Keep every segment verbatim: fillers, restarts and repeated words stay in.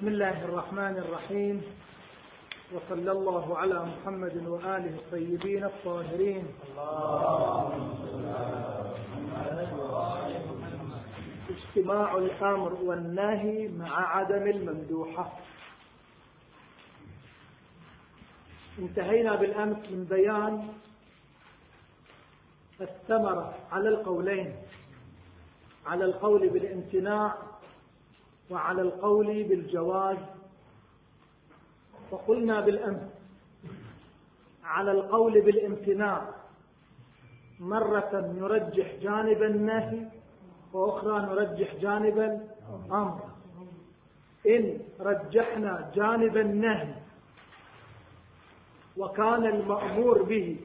بسم الله الرحمن الرحيم، وصلى الله على محمد وآله الطيبين الطاهرين. اجتماع الأمر والنهي مع عدم الممدوحة. انتهينا بالأمس من بيان الثمرة على القولين، على القول بالامتناع وعلى القول بالجواز. وقلنا بالأمس على القول بالامتناع مرة نرجح جانب النهي وأخرى نرجح جانب الأمر. إن رجحنا جانب النهي وكان المأمور به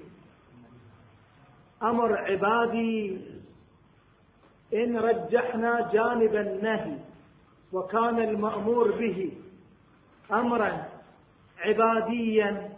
أمر عبادي، إن رجحنا جانب النهي وكان المأمور به أمرا عباديا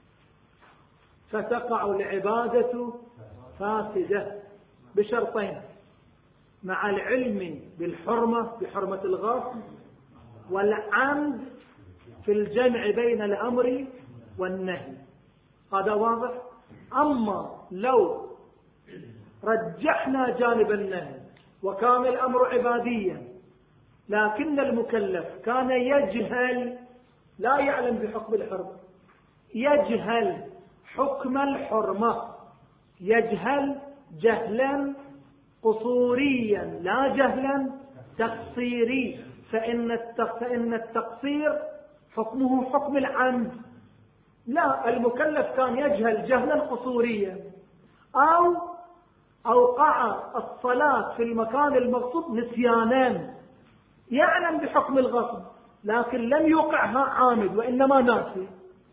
فتقع العبادة فاسدة بشرطين: مع العلم بالحرمة بحرمة الغاصب، والعمد في الجمع بين الأمر والنهي. هذا واضح. أما لو رجحنا جانب النهي وكان الأمر عباديا لكن المكلف كان يجهل، لا يعلم بحكم الحرمة، يجهل حكم الحرمة، يجهل جهلا قصوريا لا جهلا تقصيري، فإن التقصير حكمه حكم العمد. لا، المكلف كان يجهل جهلا قصوريا، أو أوقع الصلاة في المكان المغصوب نسيانا، يعلم بحكم الغصب لكن لم يوقعها عامد وإنما ناسي.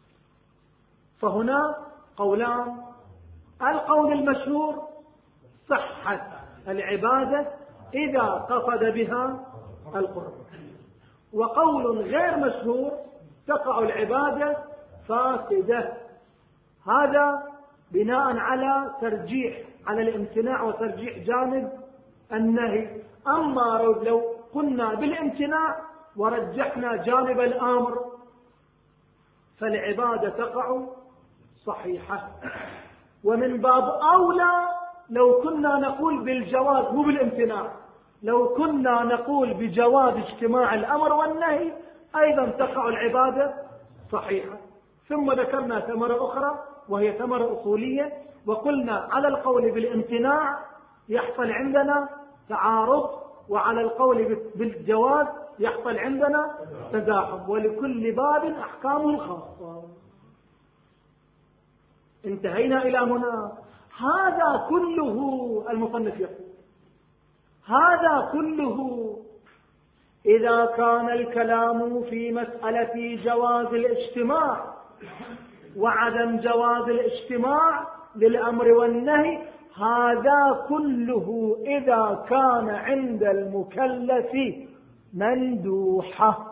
فهنا قولان: القول المشهور صحة العبادة إذا قصد بها القرب، وقول غير مشهور تقع العبادة فاسدة. هذا بناء على ترجيح على الامتناع وترجيح جانب النهي. أما لو قلنا بالامتناع ورجحنا جانب الأمر فالعبادة تقع صحيحة. ومن باب أولى لو كنا نقول بالجواز مو بالامتناع، لو كنا نقول بجواز اجتماع الأمر والنهي أيضا تقع العبادة صحيحة. ثم ذكرنا ثمرة أخرى وهي ثمرة أصولية، وقلنا على القول بالامتناع يحصل عندنا تعارض، وعلى القول بالجواز يحصل عندنا تزاحم، ولكل باب أحكامه الخاصة. انتهينا إلى هنا. هذا كله المصنف يقول هذا كله إذا كان الكلام في مسألة جواز الاجتماع وعدم جواز الاجتماع للأمر والنهي، هذا كله إذا كان عند المكلف مندوحة.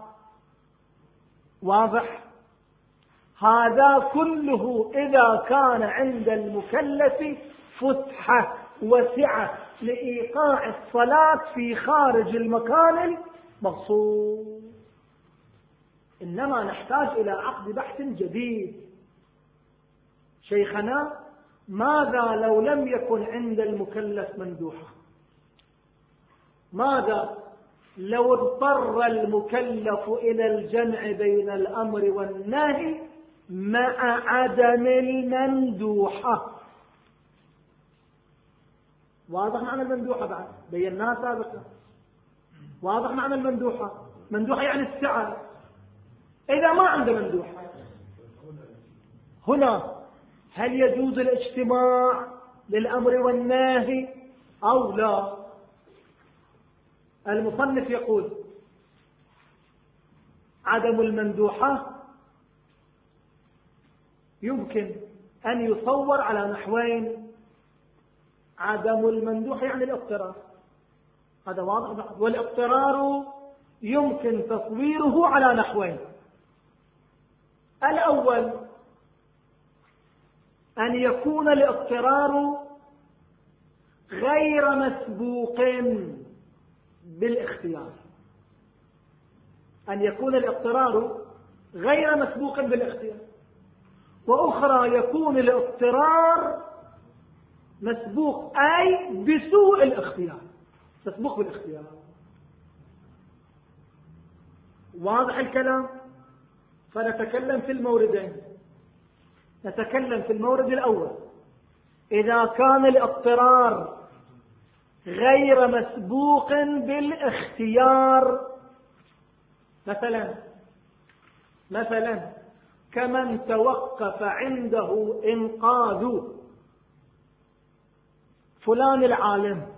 واضح؟ هذا كله إذا كان عند المكلف فتحة وسعة لإيقاع الصلاة في خارج المكان المغصوب. إنما نحتاج إلى عقد بحث جديد. شيخنا، ماذا لو لم يكن عند المكلف مندوحة؟ ماذا لو اضطر المكلف إلى الجمع بين الأمر والنهي مع عدم المندوحة؟ واضح معنى المندوحة؟ بعد بيناها سابقا. واضح معنى المندوحة؟ مندوحة يعني السعة. إذا ما عنده مندوحة هنا هل يجوز الاجتماع للأمر والنهي أو لا؟ المصنف يقول عدم المندوحة يمكن أن يصور على نحوين. عدم المندوحة يعني الاضطرار، هذا واضح، والاضطرار يمكن تصويره على نحوين. الأول أن يكون الاضطرار غير مسبوق بالاختيار، أن يكون الاضطرار غير مسبوق بالاختيار، وأخرى يكون الاضطرار مسبوق أي بسوء الاختيار، مسبوق بالاختيار. واضح الكلام؟ فنتكلم في الموردين. نتكلم في المورد الأول، إذا كان الاضطرار غير مسبوق بالاختيار، مثلا مثلا كمن توقف عنده إنقاذ فلان العالم،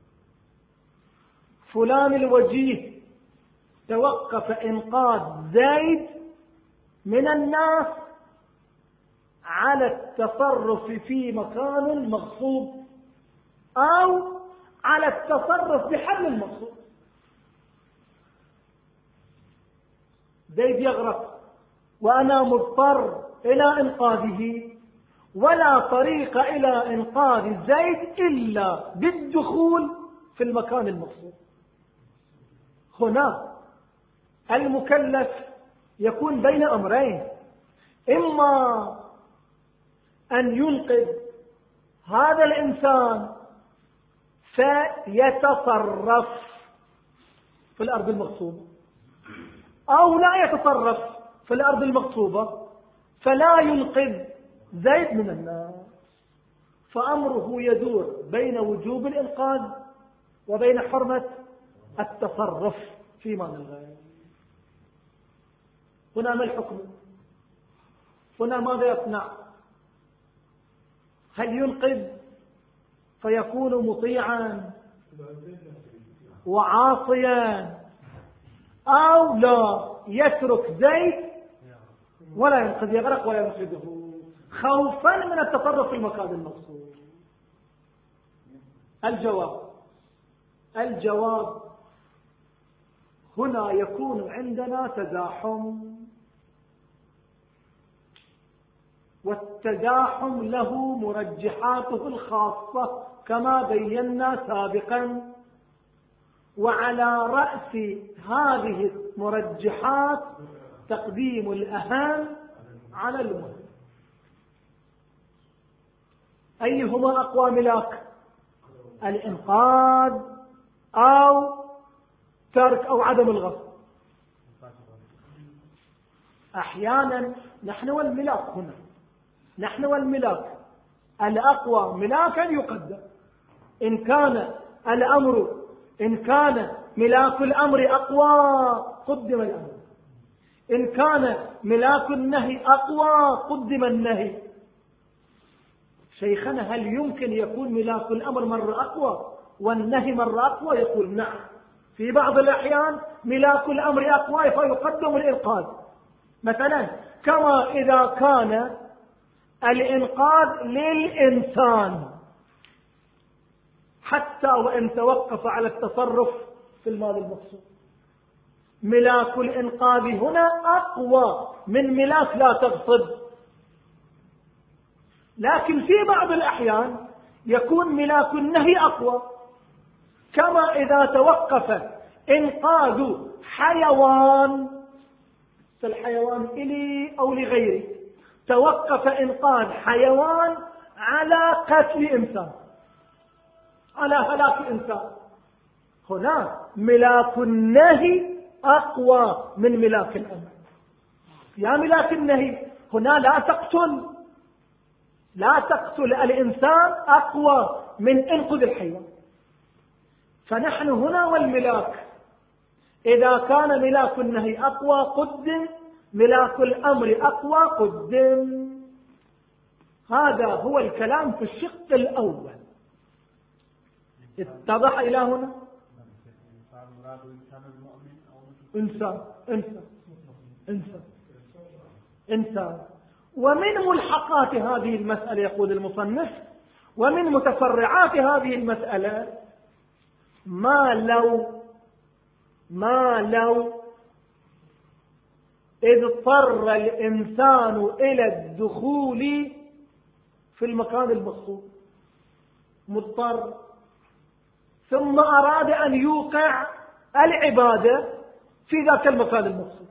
فلان الوجيه، توقف إنقاذ زيد من الناس على التصرف في مكان مغصوب أو على التصرف بحل المغصوب. زيد يغرق وأنا مضطر إلى إنقاذه، ولا طريق إلى إنقاذ زيد إلا بالدخول في المكان المغصوب. هنا المكلف يكون بين أمرين، إما أن ينقذ هذا الإنسان فيتصرف في الأرض المغصوبة، أو لا يتصرف في الأرض المغصوبة فلا ينقذ زيد من الناس. فأمره يدور بين وجوب الإنقاذ وبين حرمة التصرف في مال الغير. هنا ما الحكم؟ هنا ماذا يصنع؟ هل ينقذ فيكون مطيعا وعاصيا، أو لا يترك زيد ولا ينقذ، يغرق ولا ينقذه خوفا من التصرف في المكان المقصود؟ الجواب الجواب هنا يكون عندنا تزاحم، والتزاحم له مرجحاته الخاصة كما بينا سابقا، وعلى رأس هذه المرجحات تقديم الأهم على المهم. أيهما أقوى ملاك؟ الإنقاذ أو ترك أو عدم الغصب؟ أحيانا نحن والملاك، هنا نحن والملاك الأقوى ملاكا يقدم. إن كان الأمر إن كان ملاك الأمر أقوى قدم الأمر، إن كان ملاك النهي أقوى قدم النهي. شيخنا هل يمكن يكون ملاك الأمر مرة أقوى والنهي مرة أقوى؟ يقول نعم، في بعض الأحيان ملاك الأمر أقوى فيقدم الإنقاذ، مثلا كما إذا كان الإنقاذ للإنسان حتى وإن توقف على التصرف في المال المقصود، ملاك الإنقاذ هنا أقوى من ملاك لا تغصب. لكن في بعض الأحيان يكون ملاك النهي أقوى، كما إذا توقف إنقاذ حيوان، الحيوان إلي أو لغيري، توقف إنقاذ حيوان على قتل إنسان، على هلاك إنسان، هنا ملاك النهي أقوى من ملاك الأمر. يا ملاك النهي هنا لا تقتل، لا تقتل الإنسان أقوى من إنقاذ الحيوان. فنحن هنا والملاك، إذا كان ملاك النهي أقوى قدم، ملاك الأمر أقوى قدم. هذا هو الكلام في الشق الأول. اتضح إلى هنا؟ إنسان إنسان إنسان إنسان. ومن ملحقات هذه المسألة يقول المصنف، ومن متفرعات هذه المسألة ما لو ما لو اضطر الإنسان إلى الدخول في المكان المقصود، مضطر، ثم أراد أن يوقع العبادة في ذاك المكان المقصود.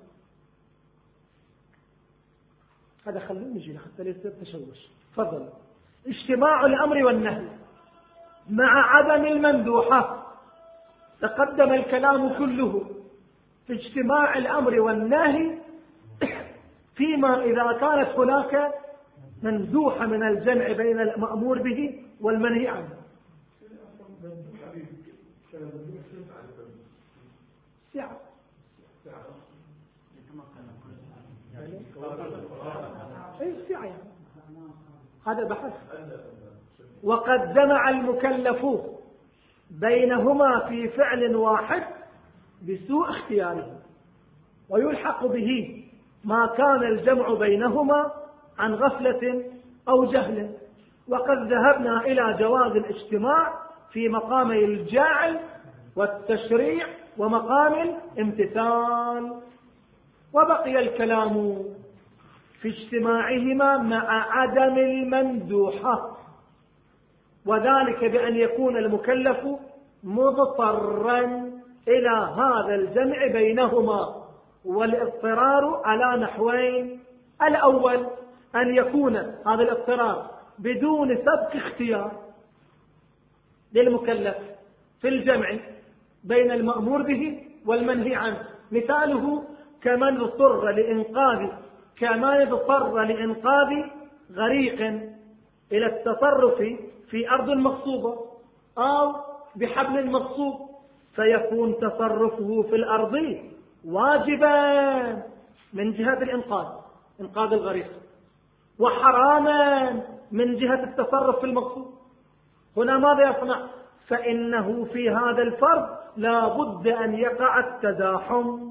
هذا خلونا نجي حتى ليس تشوش. تفضل. اجتماع الأمر والنهي مع عدم المندوحة. تقدم الكلام كله في اجتماع الأمر والنهي فيما إذا كانت هناك مندوحة من الجمع بين المأمور به والمنهي عنه. سعة أي سعة يعني. هذا بحث. وقد جمع المكلف بينهما في فعل واحد بسوء اختياره، ويلحق به ما كان الجمع بينهما عن غفلة أو جهل. وقد ذهبنا إلى جواز الاجتماع في مقامي الجاعل والتشريع ومقام الامتثال. وبقي الكلام في اجتماعهما مع عدم المندوحة، وذلك بأن يكون المكلف مضطرا إلى هذا الجمع بينهما. والاضطرار على نحوين: الأول أن يكون هذا الاضطرار بدون سبق اختيار للمكلف في الجمع بين المأمور به والمنهي عنه. مثاله كمن اضطر لإنقاذ كمن اضطر لإنقاذ غريق إلى التصرف في أرض مغصوبة أو بحبل مغصوب، فيكون تصرفه في الأرض واجبا من جهة الإنقاذ إنقاذ الغريق، وحراما من جهة التصرف في المغصوب. هنا ماذا يصنع؟ فإنه في هذا الفرض لا بد أن يقع التزاحم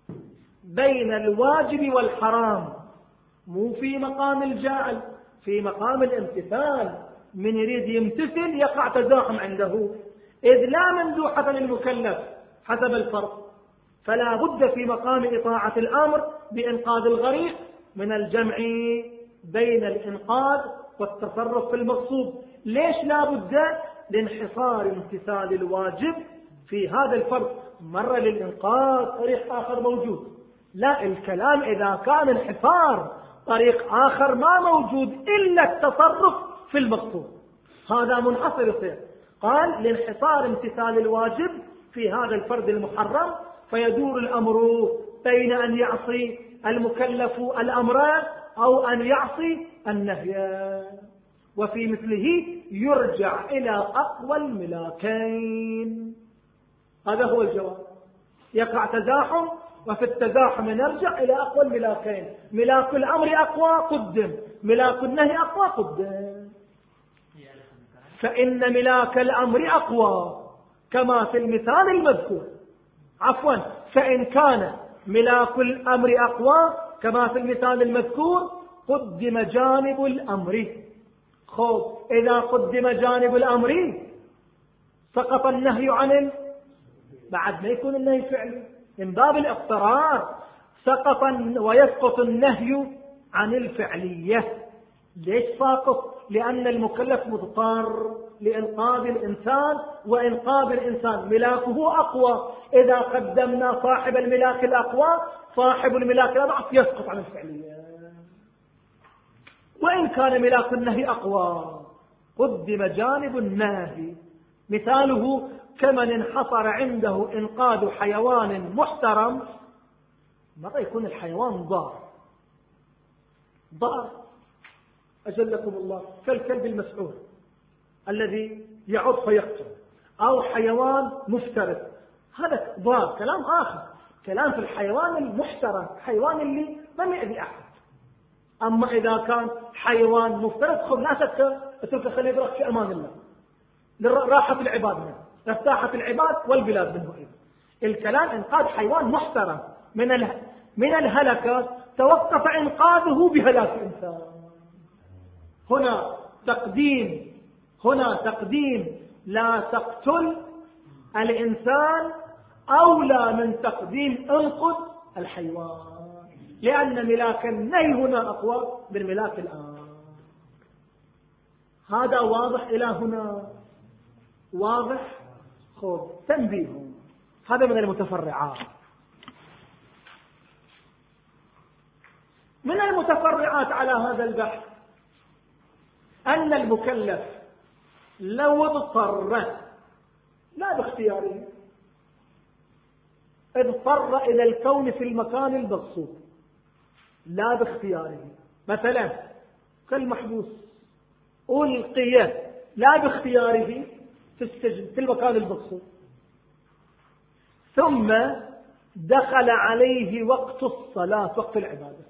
بين الواجب والحرام، مو في مقام الجاعل، في مقام الامتثال. من يريد يمتثل يقع تزاحم عنده، إذ لا مندوحة للمكلف حسب الفرض، فلا بد في مقام إطاعة الأمر بإنقاذ الغريق من الجمع بين الإنقاذ والتصرف في المغصوب. ليش لا بد؟ لانحصار امتثال الواجب في هذا الفرض. مرة للإنقاذ طريق آخر موجود، لا، الكلام إذا كان انحصار طريق آخر ما موجود إلا التصرف في المغصوب، هذا منحصر يصير. قال لانحصار امتثال الواجب في هذا الفرد المحرم، فيدور الأمر بين أن يعصي المكلف الأمر أو أن يعصي النهي. وفي مثله يرجع إلى أقوى الملاكين. هذا هو الجواب. يقع تزاحم، وفي التزاحم نرجع إلى أقوى الملاكين. ملاك الأمر أقوى قدم، ملاك النهي أقوى قدم. فإن ملاك الأمر أقوى كما في المثال المذكور. عفوا، فإن كان ملاك الأمر أقوى كما في المثال المذكور قدم جانب الأمر. خب، إذا قدم جانب الأمر سقط النهي عن ال... بعد ما يكون النهي فعلي من باب الاضطرار، سقط ويسقط النهي عن الفعلية. ليش ساقط؟ لأن المكلف مضطر لإنقاذ الإنسان، وإنقاذ الإنسان ملاكه أقوى. إذا قدمنا صاحب الملاك الأقوى صاحب الملاك الأضعف يسقط عن الفعلية. وإن كان ملاك النهي أقوى قدم جانب النهي. مثاله كمن انحصر عنده إنقاذ حيوان محترم. مرة يكون الحيوان ضار ضار أجلكم الله، كالكلب المسعور الذي يعض فيقتل، أو حيوان مفترس. هذا ضار، كلام آخر. كلام في الحيوان المحترم، الحيوان اللي ما يأذي أحد. أما إذا كان حيوان مفترس خذ لا شك اترك خليه يبرك في أمان الله لراحة العباد منه، لراحة العباد والبلاد منه. إذن الكلام إنقاذ حيوان محترم من من الهلكة، توقف إنقاذه بهلاك إنسان. هنا تقديم هنا تقديم لا تقتل الإنسان أولى من تقديم انقذ الحيوان، لأن ملاك النهي هنا أقوى من ملاك الآن. هذا واضح إلى هنا؟ واضح؟ خذ تنبيه، هذا من المتفرعات. من المتفرعات على هذا البحث أن المكلف لو اضطر، لا باختياره، اضطر إلى الكون في المكان المقصود لا باختياره، مثلا كالمحبوس ألقي لا باختياره في السجن في المكان المقصود، ثم دخل عليه وقت الصلاة، وقت العبادة،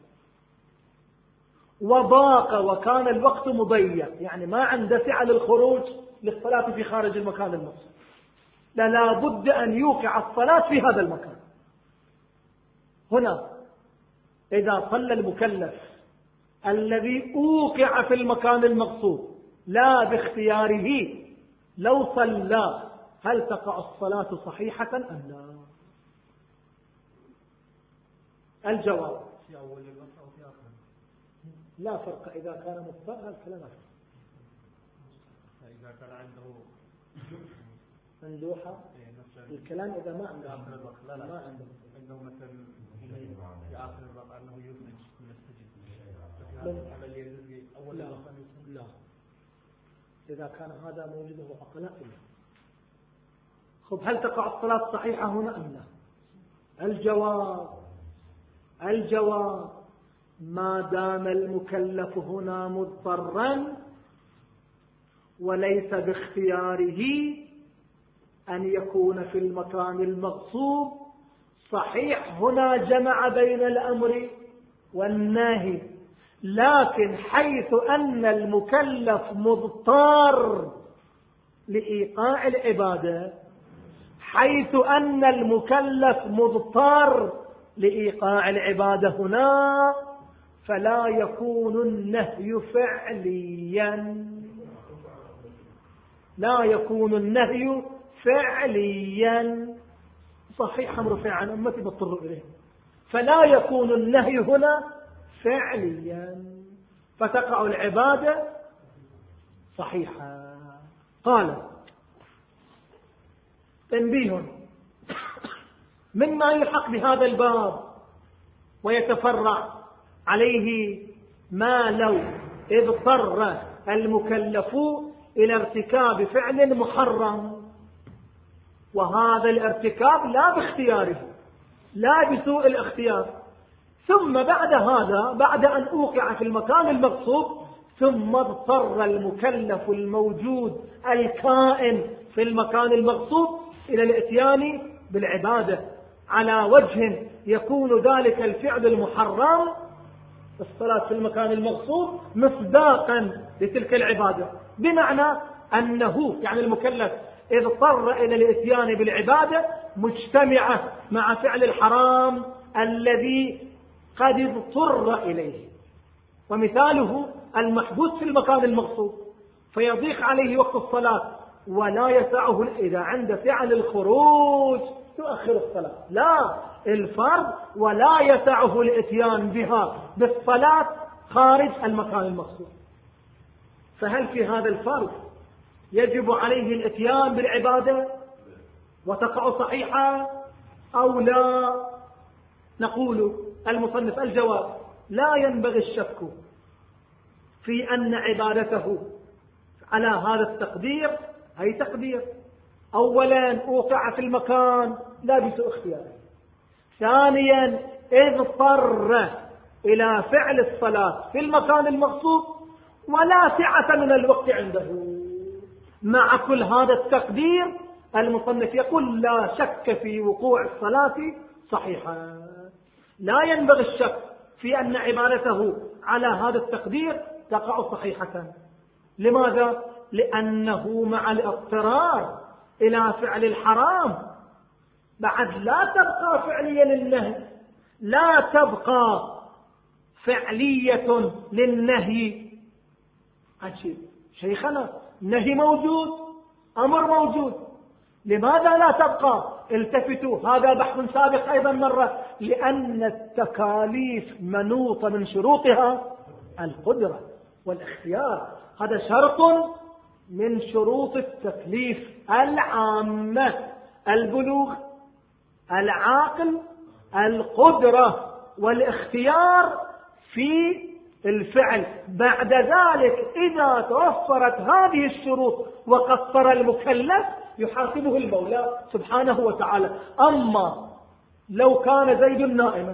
وضاق وكان الوقت مضيق، يعني ما عنده سعة للخروج للصلاة في خارج المكان المقصود، لا بد أن يوقع الصلاة في هذا المكان. هنا إذا صلى المكلف الذي أوقع في المكان المقصود لا باختياره، لو صلى هل تقع الصلاة صحيحة أم لا؟ الجواب في أول الوقت أو في آخر، لا فرق. إذا كان مضطر الكلام فرق. إذا كان عنده مندوحة الكلام إذا ما عنده آخر الوقت، لا لا ما عنده عنده مثلا في آخر الوقت أنه يخرج من السجن، هل يجوز في أول لا الوقت؟ لا، إذا كان هذا موجوده عقلاء لا. خب هل تقع الصلاة صحيحة هنا أم لا؟ الجواب الجواب ما دام المكلف هنا مضطرا وليس باختياره أن يكون في المكان المغصوب، صحيح هنا جمع بين الأمر والنهي، لكن حيث أن المكلف مضطر لإيقاع العبادة، حيث أن المكلف مضطر لإيقاع العبادة هنا، فلا يكون النهي فعليا، لا يكون النهي فعليا، صحيح أمر فعلا أمتي بضطر إليه، فلا يكون النهي هنا فعليا، فتقع العبادة صحيحة. قال تنبيه مما يلحق بهذا الباب ويتفرع عليه ما لو اضطر المكلف إلى ارتكاب فعل محرم، وهذا الارتكاب لا باختياره لا بسوء الاختيار، ثم بعد هذا بعد أن أوقع في المكان المقصود ثم اضطر المكلف الموجود الكائن في المكان المقصود إلى الاتيان بالعبادة على وجه يكون ذلك الفعل المحرم الصلاة في المكان المقصود مصداقا لتلك العبادة، بمعنى أنه يعني المكلف اضطر إلى الاتيان بالعبادة مجتمعة مع فعل الحرام الذي قد اضطر إليه، ومثاله المحبوس في المكان المقصود فيضيق عليه وقت الصلاة ولا يسعه، إذا عند فعل الخروج تؤخر الصلاة لا الفرض، ولا يسعه الاتيان بها بالصلاة خارج المكان المقصود، فهل في هذا الفرض يجب عليه الاتيان بالعبادة وتقع صحيحة أو لا؟ نقول المصنف الجواب لا ينبغي الشك في أن عبادته على هذا التقدير، أي تقدير أولا أوقع في المكان لا بسوء اختياره، ثانيا اضطر إلى فعل الصلاة في المكان المقصود ولا سعة من الوقت عنده، مع كل هذا التقدير المصنف يقول لا شك في وقوع الصلاة صحيحة. لا ينبغي الشك في أن عبادته على هذا التقدير تقع صحيحة. لماذا؟ لأنه مع الاضطرار إلى فعل الحرام بعد لا تبقى فعلية للنهي، لا تبقى فعلية للنهي. عجيب شيخنا، نهي موجود أمر موجود، لماذا لا تبقى؟ التفتوا، هذا بحث سابق أيضا مرة، لأن التكاليف منوطة من شروطها القدرة والاختيار، هذا شرط من شروط التكليف العامة، البلوغ، العاقل، القدرة والاختيار في الفعل. بعد ذلك إذا توفرت هذه الشروط وقصر المكلف يحاسبه المولى سبحانه وتعالى. أما لو كان زيد نائما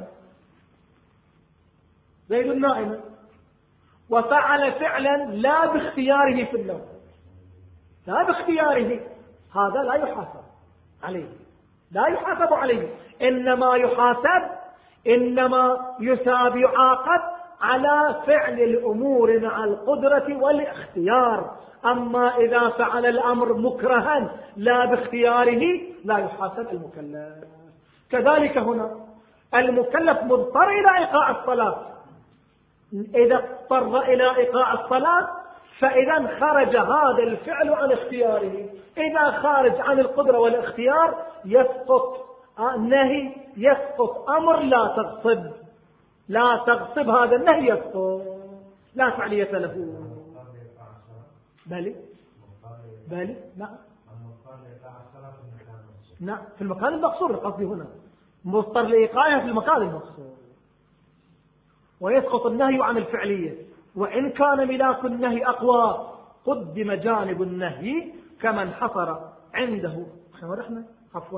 زيد نائما وفعل فعلا لا باختياره في النوم، لا باختياره، هذا لا يحاسب عليه، لا يحاسب عليه، إنما يحاسب إنما يثاب يعاقب على فعل الأمور مع القدرة والاختيار. أما إذا فعل الأمر مكرها لا باختياره لا يحاسب المكلف. كذلك هنا المكلف مضطر إلى إيقاع الصلاة، إذا اضطر إلى إيقاع الصلاة فإذا خرج هذا الفعل عن اختياره. إذا خارج عن القدرة والاختيار يسقط نهي، يسقط أمر لا تغصب، لا تغصب، هذا النهي يسقط، لا فعلية له. بلي بلي نعم نعم في المكان المقصور، قصدي هنا مضطر لإيقاعها في المكان المقصور، ويسقط النهي عن الفعلية. وإن كان ملاك النهي أقوى قدم جانب النهي كمن حصر عنده رحمة عفوا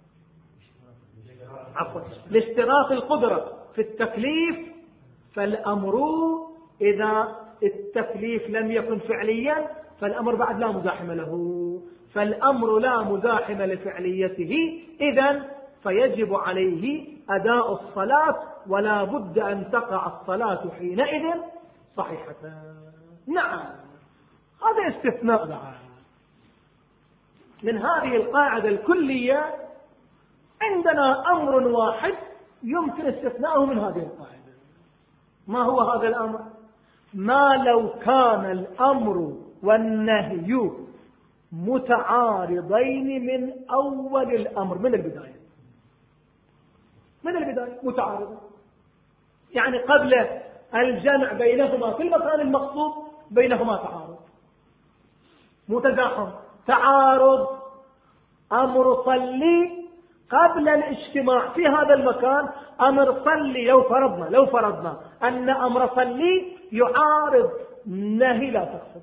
عفوا لاشتراط القدرة في التكليف. فالأمر إذا التكليف لم يكن فعليا فالأمر بعد لا مزاحم له، فالأمر لا مزاحم لفعليته، إذن فيجب عليه أداء الصلاة ولا بد أن تقع الصلاة حينئذ صحيحة. نعم هذا استثناء من هذه القاعدة الكلية. عندنا أمر واحد يمكن استثناءه من هذه القاعدة. ما هو هذا الأمر؟ ما لو كان الأمر والنهي متعارضين من أول الأمر، من البداية من البداية متعارضة، يعني قبل الجمع بينهما في المكان المقصود بينهما تعارض متزاحم. تعارض أمر صلي قبل الاجتماع في هذا المكان، أمر صلي لو فرضنا لو فرضنا أن أمر صلي يعارض نهي لا تقصد،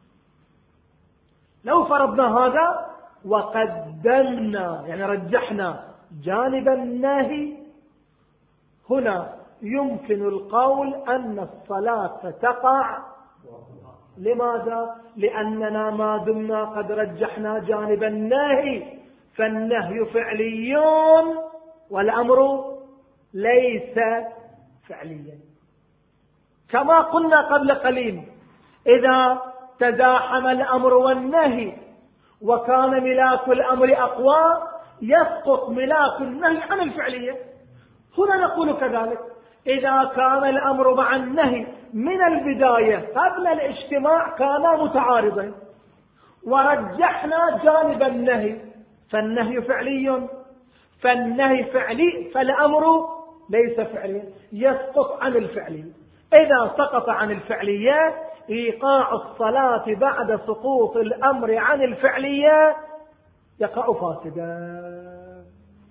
لو فرضنا هذا وقدمنا يعني رجحنا جانب النهي، هنا يمكن القول أن الصلاة تقع. لماذا؟ لأننا ما دمنا قد رجحنا جانب النهي، فالنهي فعلي والأمر ليس فعليا. كما قلنا قبل قليل إذا تزاحم الأمر والنهي وكان ملاك الأمر أقوى يسقط ملاك النهي عن الفعلية. هنا نقول كذلك إذا كان الأمر مع النهي من البداية قبل الاجتماع كانا متعارضين ورجحنا جانب النهي، فالنهي فعلي فالنهي فعلي فالأمر ليس فعلي، يسقط عن الفعلي. إذا سقط عن الفعلية إيقاع الصلاة بعد سقوط الأمر عن الفعلية يقع فاسدا.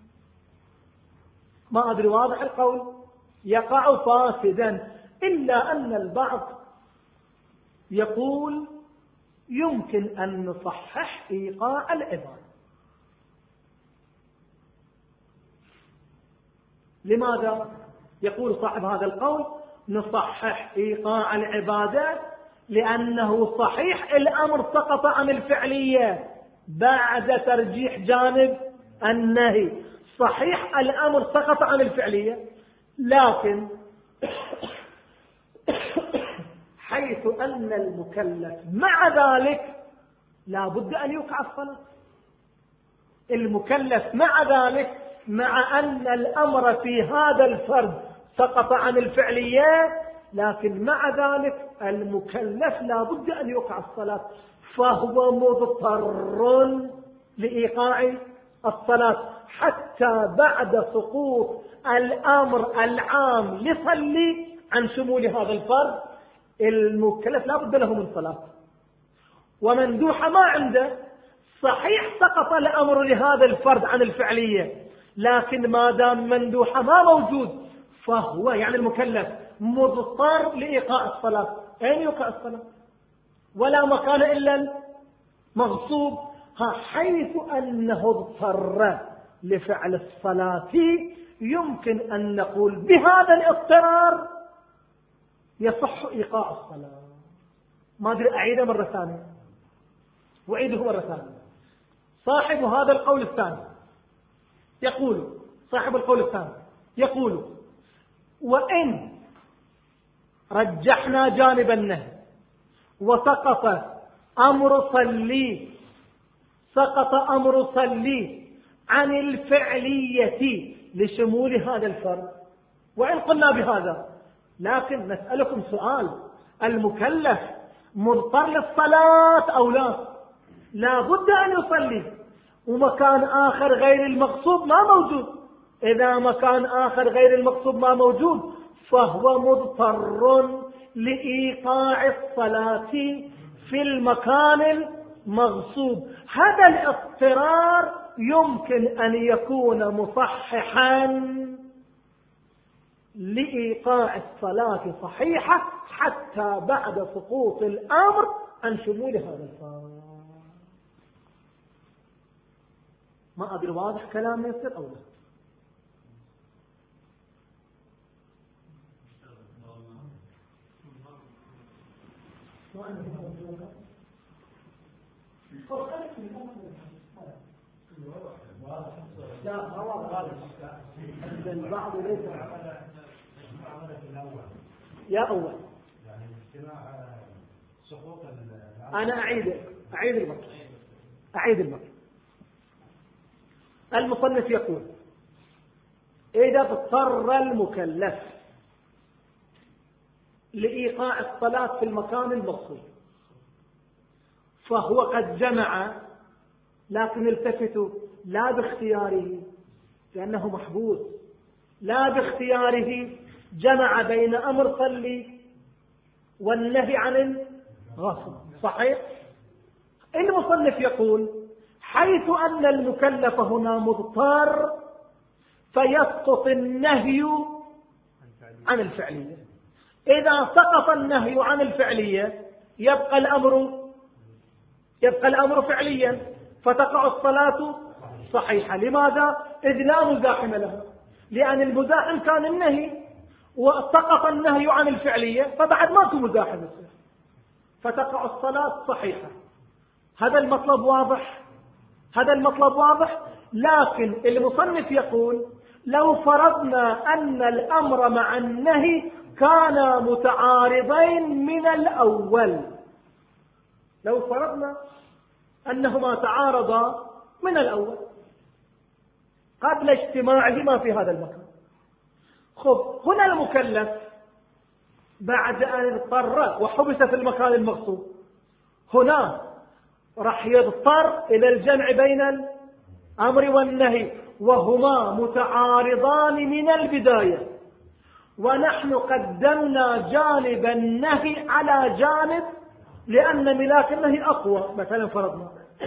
ما أدري واضح القول؟ يقع فاسدا. إلا أن البعض يقول يمكن أن نصحح إيقاع العبادة. لماذا؟ يقول صاحب هذا القول نصحح إيقاع العبادة لأنه صحيح الأمر سقط عن الفعلية بعد ترجيح جانب النهي، صحيح الأمر سقط عن الفعلية، لكن حيث أن المكلف مع ذلك لا بد أن يوقع الصلاة. المكلف مع ذلك مع أن الأمر في هذا الفرد سقط عن الفعلية، لكن مع ذلك المكلف لا بد أن يوقع الصلاة، فهو مضطر لإيقاع الصلاة حتى بعد سقوط الأمر العام لصلي عن شمول هذا الفرد المكلف لا بد له من صلاة. ومندوحة ما عنده، صحيح سقط الأمر لهذا الفرد عن الفعلية، لكن ما دام مندوحة ما موجود فهو يعني المكلف مضطر لإيقاع الصلاة. أين يوقع الصلاة؟ ولا مكان إلا المغصوب. ها حيث أنه اضطر لفعل الصلاة يمكن أن نقول بهذا الاضطرار يصح إيقاع الصلاة. ما أدري أعيده مرة ثانية وأعيده مرة ثانية. صاحب هذا القول الثاني يقول صاحب القول الثاني يقول وإن رجحنا جانب النهي وسقط أمر صلي سقط أمر صلي عن الفعلية لشمول هذا الفرد، وإن قلنا بهذا لكن نسألكم سؤال: المكلف مضطر للصلاة أو لا؟ لا بد أن يصلي، ومكان آخر غير المقصود ما موجود. إذا مكان آخر غير المقصود ما موجود فهو مضطر لإيقاع الصلاة في المكان المغصوب. هذا الاضطرار يمكن أن يكون مصححا لإيقاع الصلاة صحيحة حتى بعد سقوط الأمر عن شمول هذا الفرد. ما أدري واضح كلام يصير أو لا؟ لا ما واضح. البعض ليس يا أول. أنا أعيد أعيد المطلب أعيد المطلب. المصنف يقول: إذا اضطر المكلف لإيقاع الصلاة في المكان المقصود فهو قد جمع، لكن التفتوا لا باختياره لأنه محبوس، لا باختياره جمع بين أمر صلي والنهي عن الغصب. صحيح؟ المصنف يقول: حيث أن المكلف هنا مضطر فيسقط النهي عن الفعلية. إذا سقط النهي عن الفعلية يبقى الأمر يبقى الأمر فعليا، فتقع الصلاة صحيحة. لماذا؟ إذ لا مزاحم لها، لأن المزاحم كان النهي، وسقط النهي عن الفعلية فبعد ما كان مزاحم، فتقع الصلاة صحيحة. هذا المطلب واضح؟ هذا المطلب واضح. لكن المصنف يقول: لو فرضنا أن الأمر مع النهي كانا متعارضين من الأول، لو فرضنا أنهما تعارضا من الأول قبل اجتماعهما في هذا المكان. خب هنا المكلف بعد أن اضطر وحبس في المكان المقصود هنا راح يضطر إلى الجمع بين الأمر والنهي، وهما متعارضان من البداية، ونحن قدمنا جانب النهي على جانب لأن ملاك النهي أقوى مثلا فرضنا.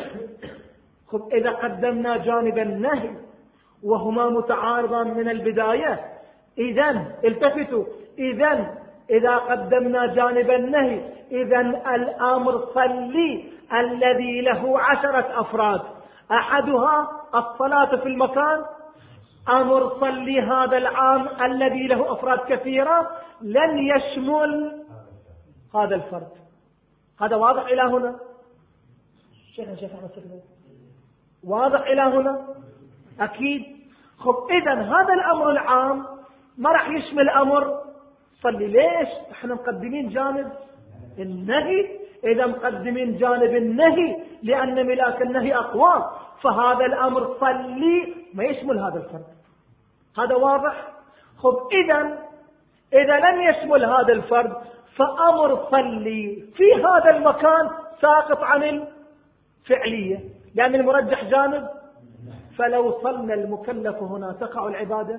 خب إذا قدمنا جانب النهي وهما متعارضان من البداية، إذن التفتوا، إذن إذا قدمنا جانب النهي إذن الأمر صلي الذي له عشرة أفراد، أحدها الصلاة في المكان، أمر صلي هذا العام الذي له أفراد كثيرة لن يشمل هذا الفرد. هذا واضح إلى هنا؟ شيخنا شيخنا واضح إلى هنا؟ أكيد. خب إذن هذا الأمر العام ما راح يشمل أمر صلي. ليش؟ احنا مقدمين جانب النهي. إذا مقدمين جانب النهي لأن ملاك النهي أقوى، فهذا الأمر صلي ما يشمل هذا الفرد. هذا واضح؟ خب إذن إذا لم يشمل هذا الفرد فأمر صلي في هذا المكان ساقط عن الفعلية لأن المرجح جانب. فلو صلى المكلف هنا تقع العبادة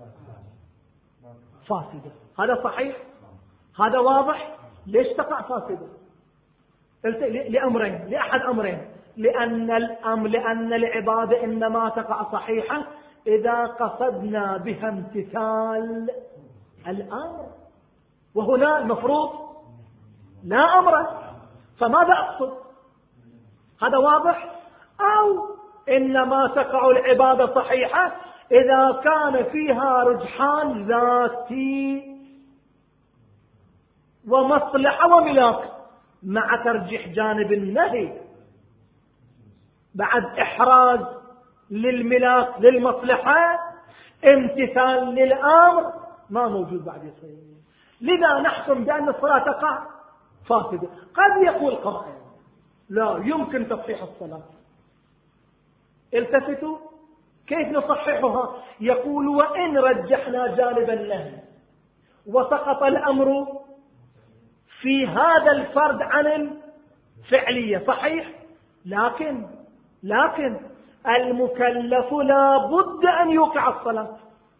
فاسدة. هذا صحيح؟ هذا واضح؟ ليش تقع فاسدة؟ لأمرين، لأحد أمرين. لأن الأمر لأن العبادة إنما تقع صحيحة إذا قصدنا بها امتثال الأمر، وهنا المفروض لا أمر، فماذا أقصد؟ هذا واضح؟ أو إنما تقع العبادة صحيحة إذا كان فيها رجحان ذاتي ومصلحة وملاك مع ترجيح جانب النهي، بعد إحراز للملاك للمصلحة، امتثال للأمر ما موجود بعد يصير. لذا نحكم بأن الصلاة تقع فاسدة. قد يقول قائل لا يمكن تصحيح الصلاة. التفتوا كيف نصححها؟ يقول وإن رجحنا جانب النهي وسقط الأمر في هذا الفرد عن الفعلية صحيح، لكن لكن المكلف لا بد أن يوقع الصلاة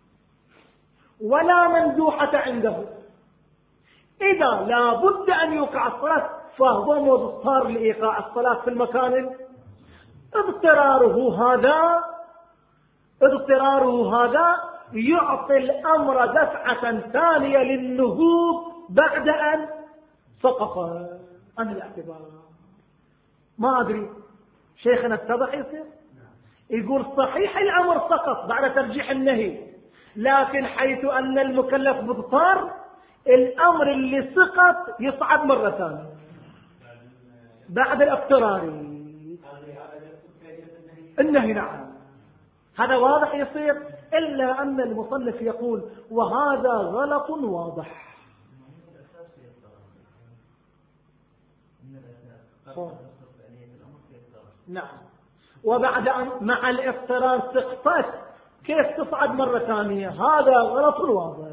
ولا مندوحة عنده. إذا لا بد أن يوقع الصلاة فهو مضطر لإيقاع الصلاة في المكان. اضطراره هذا اضطراره هذا يعطي الأمر دفعة ثانية للنهوض بعد أن سقط عن الاعتبار. ما أدري شيخنا اتضح يصير؟ يقول صحيح الأمر سقط بعد ترجيح النهي، لكن حيث أن المكلف مضطر الأمر اللي سقط يصعد مرة ثانية بعد الاضطرار النهي. نعم هذا واضح يصير، إلا أن المصنف يقول وهذا غلط واضح. نعم، وبعد أن مع الاضطرار سقطت كيف تصعد مرة ثانية؟ هذا غلط واضح.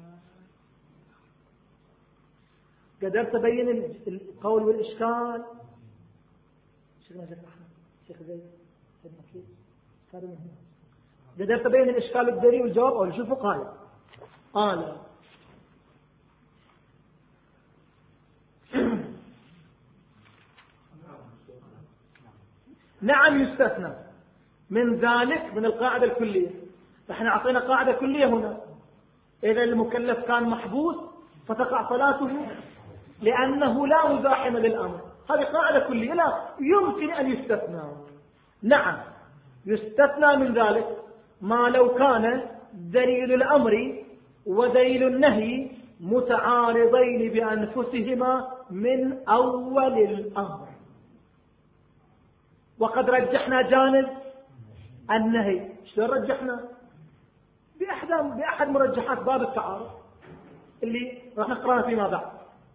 قدرت تبين القول والإشكال؟ شيخنا شيخ أحمد شيخ زيد شيخ مكي صار من هنا. قدرت تبين الإشكال الدليل والجواب؟ أو شوفوا قال قال نعم يستثنى من ذلك من القاعدة الكلية. فإحنا أعطينا قاعدة كلية هنا، إذا المكلف كان محبوس فتقع صلاته لأنه لا مزاحم للأمر. هذه قاعدة كلية لا يمكن أن يستثنى. نعم يستثنى من ذلك ما لو كان دليل الأمر ودليل النهي متعارضين بأنفسهما من أول الأمر، وقد رجحنا جانب النهي. شلون رجحنا؟ بأحد بأحد مرجحات باب التعارض اللي راح نقرأها فيما بعد.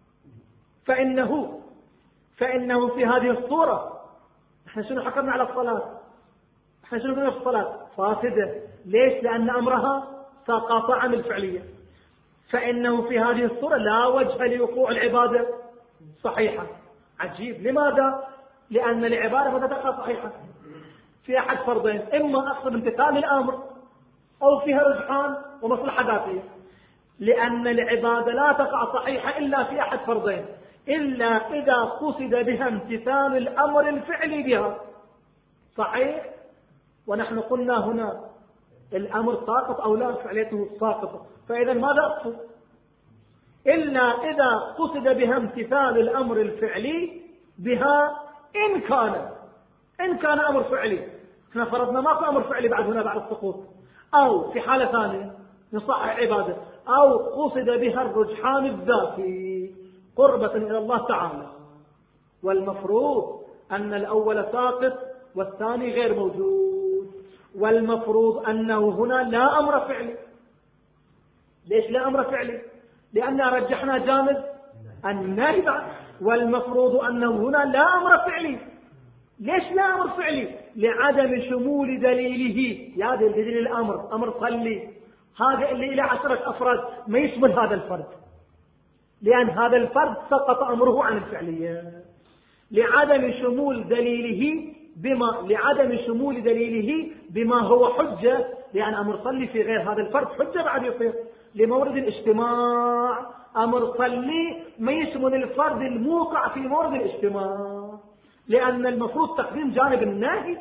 فإنه فإنه في هذه الصورة احنا شنو حكمنا على الصلاة؟ احنا شنو قلنا في الصلاة؟ فاسدة. ليش؟ لأن أمرها سقط عن الفعلية. فإنه في هذه الصورة لا وجه لوقوع العبادة صحيحة. عجيب. لماذا؟ لأن العبادة متى تقع صحيحة؟ في أحد فرضين، إما أقصد امتثال الأمر أو فيها رجحان ومصلحة ذاتية. لأن العبادة لا تقع صحيحة إلا في أحد فرضين، إلا إذا قصد بها امتثال الأمر الفعلي بها. صحيح؟ ونحن قلنا هنا الأمر ساقط أو لا، فعليته ساقطة. فإذا ماذا أقصد؟ إلا إذا قصد بها امتثال الأمر الفعلي بها، إن كان إن كان أمر فعلي. احنا فرضنا ما في أمر فعلي بعد هنا بعد السقوط، أو في حالة ثانية نصحح عبادة، أو قصد بها الرجحان الذاتي قربة إلى الله تعالى. والمفروض أن الأول ساقط والثاني غير موجود، والمفروض أنه هنا لا أمر فعلي. ليش لا أمر فعلي؟ لأن رجحنا جانب النهي بعد. والمفروض أنه هنا لا أمر فعلي. ليش لا أمر فعلي؟ لعدم شمول دليله. يا دليل الأمر أمر صلي، هذا اللي إلى عشرة أفراد ما يشمل هذا الفرد، لأن هذا الفرد سقط أمره عن الفعلية. لعدم شمول دليله بما لعدم شمول دليله بما هو حجة، لأن أمر صلي في غير هذا الفرد حجة بعد يصير لمورد الاجتماع. أمر صلي ما يشمل الفرد الموقع في مورد الاجتماع، لأن المفروض تقديم جانب النهي.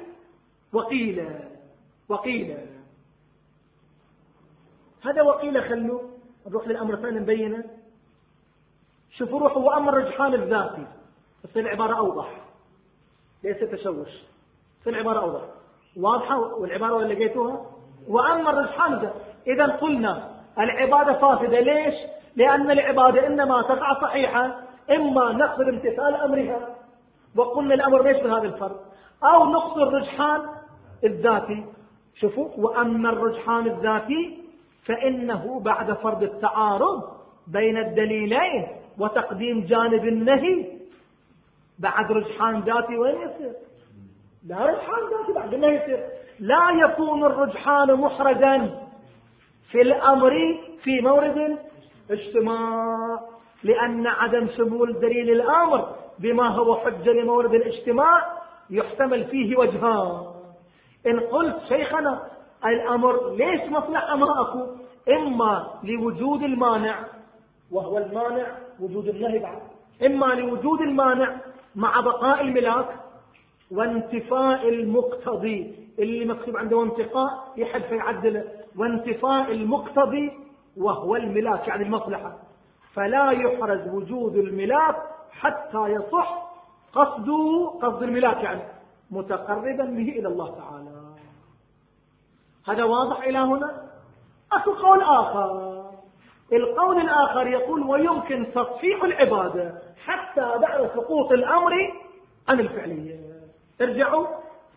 وقيل وقيل هذا وقيل خلوا نروح للأمر الثاني نبينه. شوفوا روحوا وأما الرجحان الذاتي تصير العبارة أوضح، ليس تشوش، تصير العبارة أوضح واضحة والعبارة اللي لقيتوها. وأما الرجحان الذاتي، إذا قلنا العبادة فاسدة. ليش؟ لأن العبادة إنما تقع صحيحة إما نقصد امتثال أمرها، وقلنا الأمر ليش بهذا الفرق، أو نقص الرجحان الذاتي. شوفوا وأما الرجحان الذاتي فإنه بعد فرض التعارض بين الدليلين وتقديم جانب النهي. بعد رجحان ذاتي وين يصير؟ لا رجحان ذاتي بعد النهي يصير. لا يكون الرجحان محرزا في الأمر في مورد الاجتماع، لأن عدم شمول دليل الأمر بما هو حجة لمورد الاجتماع يحتمل فيه وجهان. إن قلت شيخنا الأمر ليش مصلحة ما أكو، إما لوجود المانع وهو المانع وجود النهي بعد، إما لوجود المانع مع بقاء الملاك وانتفاء المقتضي اللي مكتوب عنده انتقاء يحب فيعدله، وانتفاء المقتضي وهو الملاك يعني المصلحة، فلا يحرز وجود الملاك حتى يصح قصده قصد الملاك يعني متقربا به إلى الله تعالى. هذا واضح إلى هنا؟ أكو قول آخر، القول الآخر يقول ويمكن تصحيح العبادة حتى بعد سقوط الأمر عن الفعلية. ارجعوا.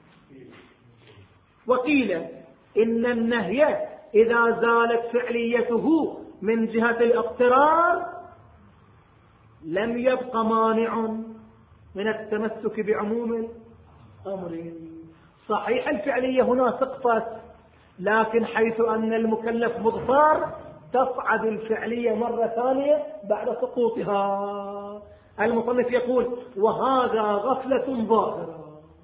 وقيل إن النهي إذا زالت فعليته من جهة الاضطرار لم يبق مانع من التمسك بعموم الأمر. صحيح الفعلية هنا سقطت، لكن حيث أن المكلف مضطر تصعد الفعلية مرة ثانية بعد سقوطها. المصنف يقول وهذا غفلة ظاهرة،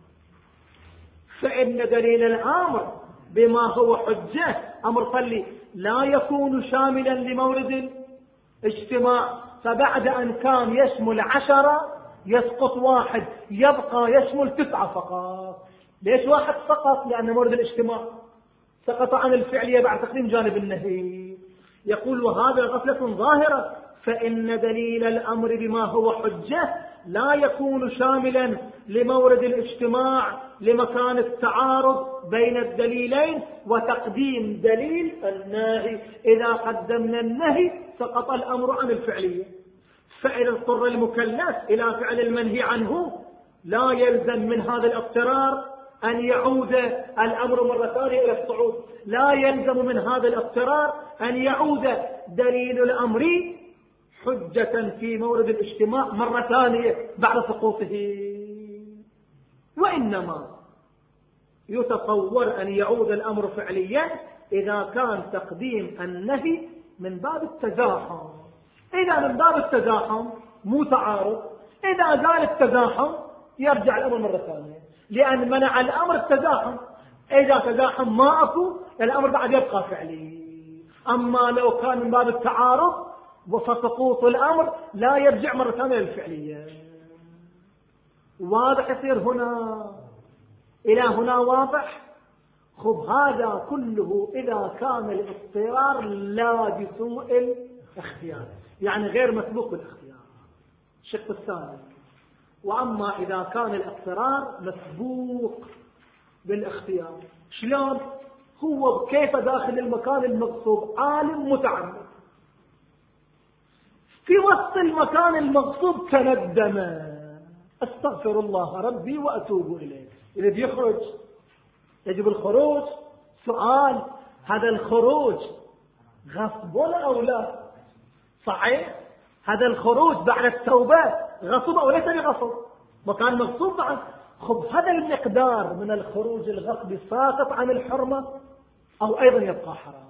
فإن دليل الأمر بما هو حجة أمر صلي لا يكون شاملا لمورد الاجتماع، فبعد أن كان يشمل عشرة يسقط واحد يبقى يشمل تسعة فقط. ليش واحد سقط؟ لأن مورد الاجتماع سقط عن الفعلية بعد تقديم جانب النهي. يقول وهذا غفلة ظاهرة، فإن دليل الأمر بما هو حجة لا يكون شاملا لمورد الاجتماع لمكان التعارض بين الدليلين وتقديم دليل النهي. إذا قدمنا النهي سقط الأمر عن الفعلية، فإذا اضطر المكلف إلى فعل المنهي عنه لا يلزم من هذا الاضطرار أن يعود الأمر مرة ثانية إلى الصعود، لا يلزم من هذا الاضطرار أن يعود دليل الأمر حجة في مورد الاجتماع مرة ثانية بعد سقوطه، وإنما يتصور أن يعود الأمر فعليا إذا كان تقديم النهي من باب التزاحم. إذا من باب التزاحم مو تعارض، إذا زال التزاحم يرجع الأمر مرة ثانية، لأن منع الأمر التزاحم. إذا تزاحم ما أكو الأمر بعد يبقى فعلي. أما لو كان من باب التعارض وسقوط الأمر لا يرجع مرة ثانية للفعلية. واضح يصير هنا إلى هنا واضح. خب هذا كله إذا كان الاضطرار لا بسوء الاختيار، يعني غير مسبوق بالاختيار. الشق الثاني وأما إذا كان الاضطرار مسبوق بالاختيار، شلون؟ هو كيف داخل المكان المغصوب عالم متعمد، في وسط المكان المغصوب تندم استغفر الله ربي وأتوب إليه، إذا يخرج يجب الخروج. سؤال هذا الخروج غصب أو لا؟ صحيح هذا الخروج بعد التوبة غصب أو ليس بغصب؟ مكان مغصوب بعد. خب هذا المقدار من الخروج الغصب ساقط عن الحرمة أو أيضا يبقى حرام؟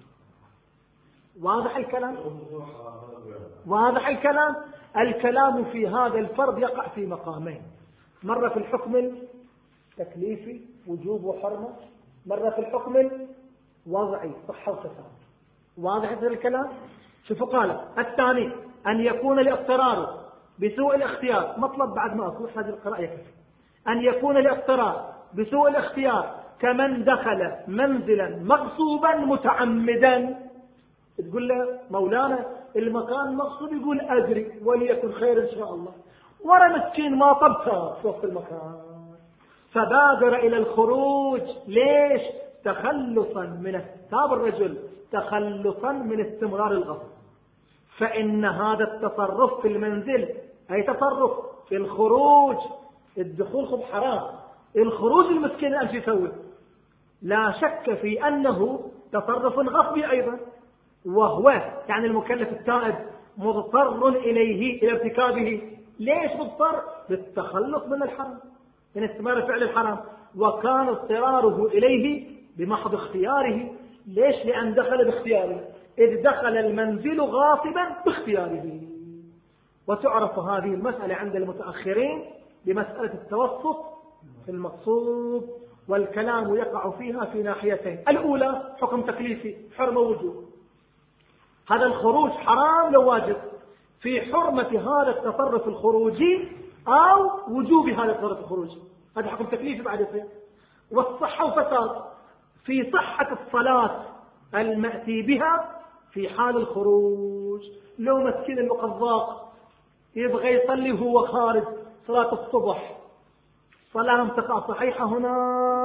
واضح الكلام؟ واضح الكلام؟ الكلام في هذا الفرض يقع في مقامين، مرة في الحكم التكليفي وجوب وحرمة، مرة في الحكم الوضعي صحة وفساد. واضح هذا الكلام؟ شوفوا قال الثاني أن يكون الاضطرار بسوء الاختيار، مطلب بعد ما أقول هذه القراءة يكفي. أن يكون الاضطرار بسوء الاختيار كمن دخل منزلا مغصوبا متعمدا، تقول له مولانا المكان مقصود، يقول أدري وليكن خير إن شاء الله، ورا مسكين ما طبتها في وسط المكان، فبادر إلى الخروج. ليش؟ تخلصا من تاب الرجل تخلصا من استمرار الغصب. فإن هذا التصرف في المنزل أي تصرف في الخروج، الدخول خب حرام، الخروج المسكين أمشي يسوي، لا شك في أنه تصرف غصبي أيضا، وهو يعني المكلف التائب مضطر إليه إلى ارتكابه. ليش مضطر؟ بالتخلص من الحرام، من استمرار فعل الحرام، وكان اضطراره إليه بمحض اختياره. ليش؟ لأن دخل باختياره، إذ دخل المنزل غاصبا باختياره. وتعرف هذه المسألة عند المتأخرين بمسألة التوسط في المقصود، والكلام يقع فيها في ناحيتين. الأولى حكم تكليفي، حرمة وجوب، هذا الخروج حرام لو واجب، في حرمة هذا التصرف الخروجي أو وجوب هذا التصرف الخروجي، هذا حكم تكليفي بعد يصير. والصحة وفساد، في صحة الصلاة المأتي بها في حال الخروج. لو مسكين القضاء يبغى يصلي وهو خارج صلاة الصبح، صلاة تقع صحيحة هنا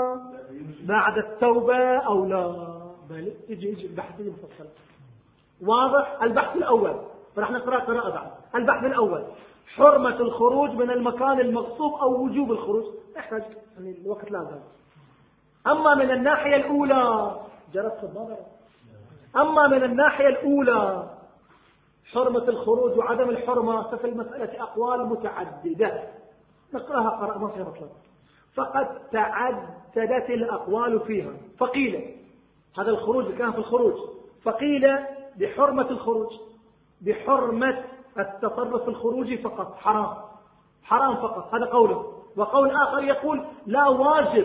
بعد التوبة أو لا؟ بل يجي يجي البحث المفصل واضح. البحث الأول راح نقرأ قراءة بعد. البحث الأول حرمة الخروج من المكان المغصوب أو وجوب الخروج، احتاج يعني الوقت لازم. أما من الناحية الأولى جرت الضرر، أما من الناحية الأولى حرمة الخروج وعدم الحرمة، ففي المسألة أقوال متعددة، نقرأها قراءة ما فيها مطلب. فقد تعددت الأقوال فيها، فقيل هذا الخروج كان في الخروج، فقيل بحرمة الخروج، بحرمة التصرف الخروجي فقط، حرام حرام فقط، هذا قوله. وقول آخر يقول لا، واجب،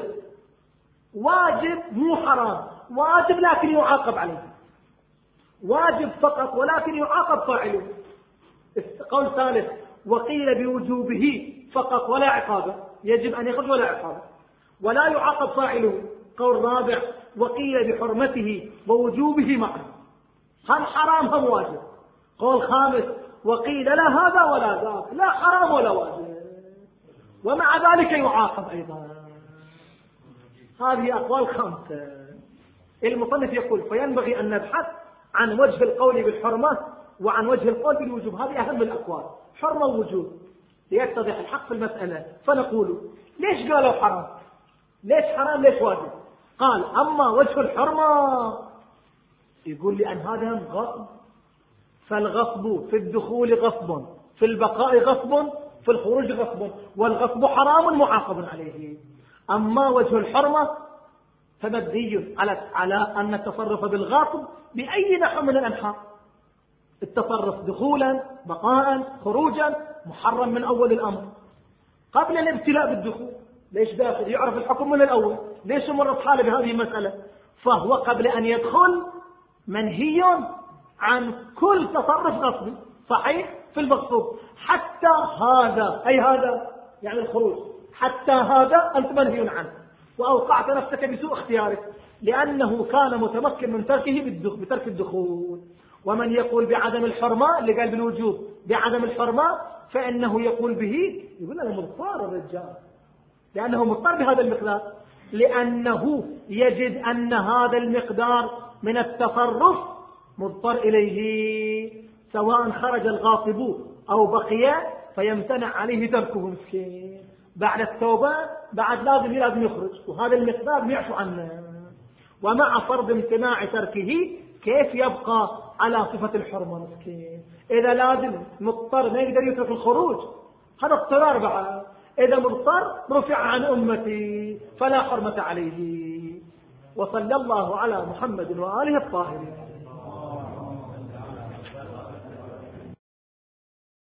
واجب مو حرام، واجب لكن يعاقب عليه، واجب فقط ولكن يعاقب فاعله. قول ثالث وقيل بوجوبه فقط ولا عقابه، يجب أن يخرج ولا عقابه ولا يعاقب فاعله. قول رابع وقيل بحرمته ووجوبه معا، هم حرام هم واجب. قول خامس وقيل لا هذا ولا ذاك، لا حرام ولا واجب، ومع ذلك يعاقب أيضا. هذه أقوال خمسة. المصنف يقول فينبغي أن نبحث عن وجه القول بالحرمة وعن وجه القول بالوجوب، هذه أهم الأقوال، حرمة ووجوب، ليتضح الحق في المسألة. فنقول ليش قالوا حرام؟ ليش حرام؟ ليش واجب؟ قال أما وجه الحرمة يقول لأن هذا غصب، فالغصب في الدخول غصب، في البقاء غصب، في الخروج غصب، والغصب حرام معاقب عليه. أما وجه الحرمة فمبني على على أن التصرف بالغاصب بأي نحو من الأنحاء، التصرف دخولا بقاء خروجا محرم من أول الأمر قبل الابتلاء بالدخول. ليش داخل؟ يعرف الحكم من الأول، ليش مرت حاله بهذه المسألة؟ فهو قبل أن يدخل منهي عن كل تصرف غصبي صحيح في المغصوب، حتى هذا، أي هذا يعني الخروج، حتى هذا أنت منهي عنه، وأوقعت نفسك بسوء اختيارك لأنه كان متمكن من تركه بترك الدخول. ومن يقول بعدم الحرمة اللي قال بالوجوب بعدم الحرمة فإنه يقول به، يقول أنا مضطر الرجال، لأنه مضطر بهذا المقدار، لأنه يجد أن هذا المقدار من التصرف مضطر إليه، سواء خرج الغاصب أو بقي فيمتنع عليه تركه مسكين. بعد التوبة بعد لازم لازم يخرج، وهذا المقدار يعفو عنه. ومع فرض امتناع تركه كيف يبقى على صفة الحرمة مسكين؟ إذا لازم مضطر ما يقدر يترك الخروج، هذا اضطرار بعد. إذا مضطر رفع عن أمتي فلا حرمة عليه. وصلى الله على محمد وآله الطاهرين.